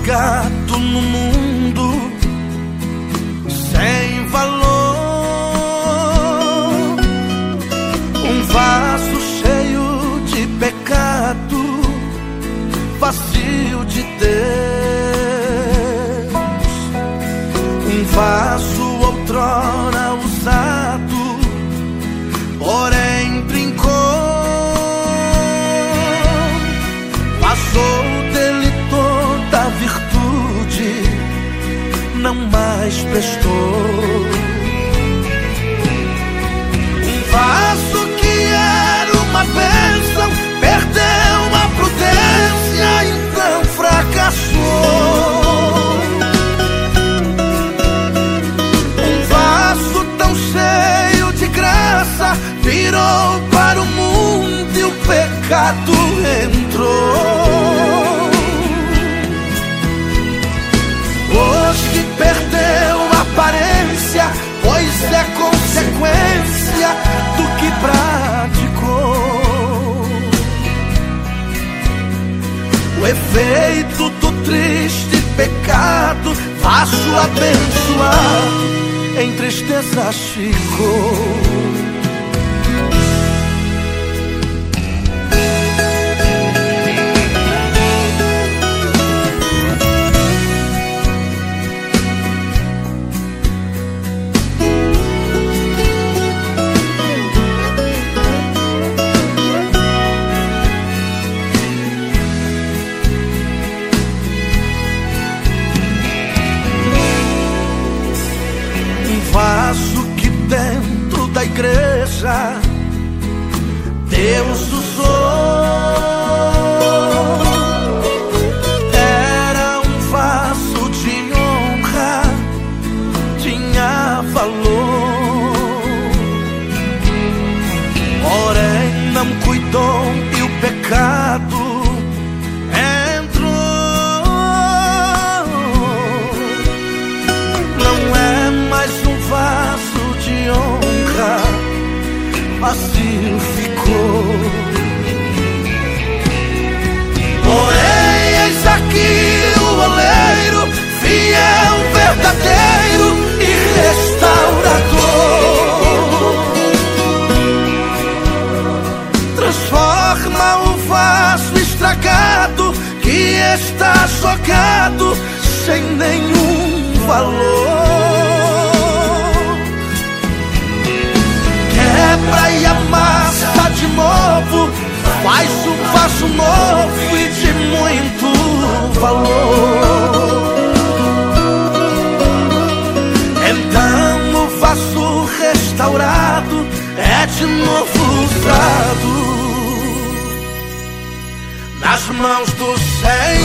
jogado no mundo sem valor, um vaso cheio de pecado, vazio de Deus, um vaso outrora usado, porém brincou, passou dele toda a virtude, não mais prestou. Um vaso que era uma bênção perdeu a prudência, então fracassou. Um vaso tão cheio de graça virou para o mundo e o pecado entrou. Hoje perdeu a aparência, pois é consequência do que praticou. O efeito do triste pecado, vaso abençoado, em tristeza ficou. Vaso que dentro da igreja Deus usou, era um vaso de honra, tinha valor, porém não cuidou e o pecado vazio ficou. Porém, eis aqui o oleiro, fiel, verdadeiro e restaurador. Transforma o vaso estragado que está jogado sem nenhum valor. Quebra e amassa de novo, faz um vaso novo e de muito valor. Então o vaso restaurado é de novo usado nas mãos do Senhor.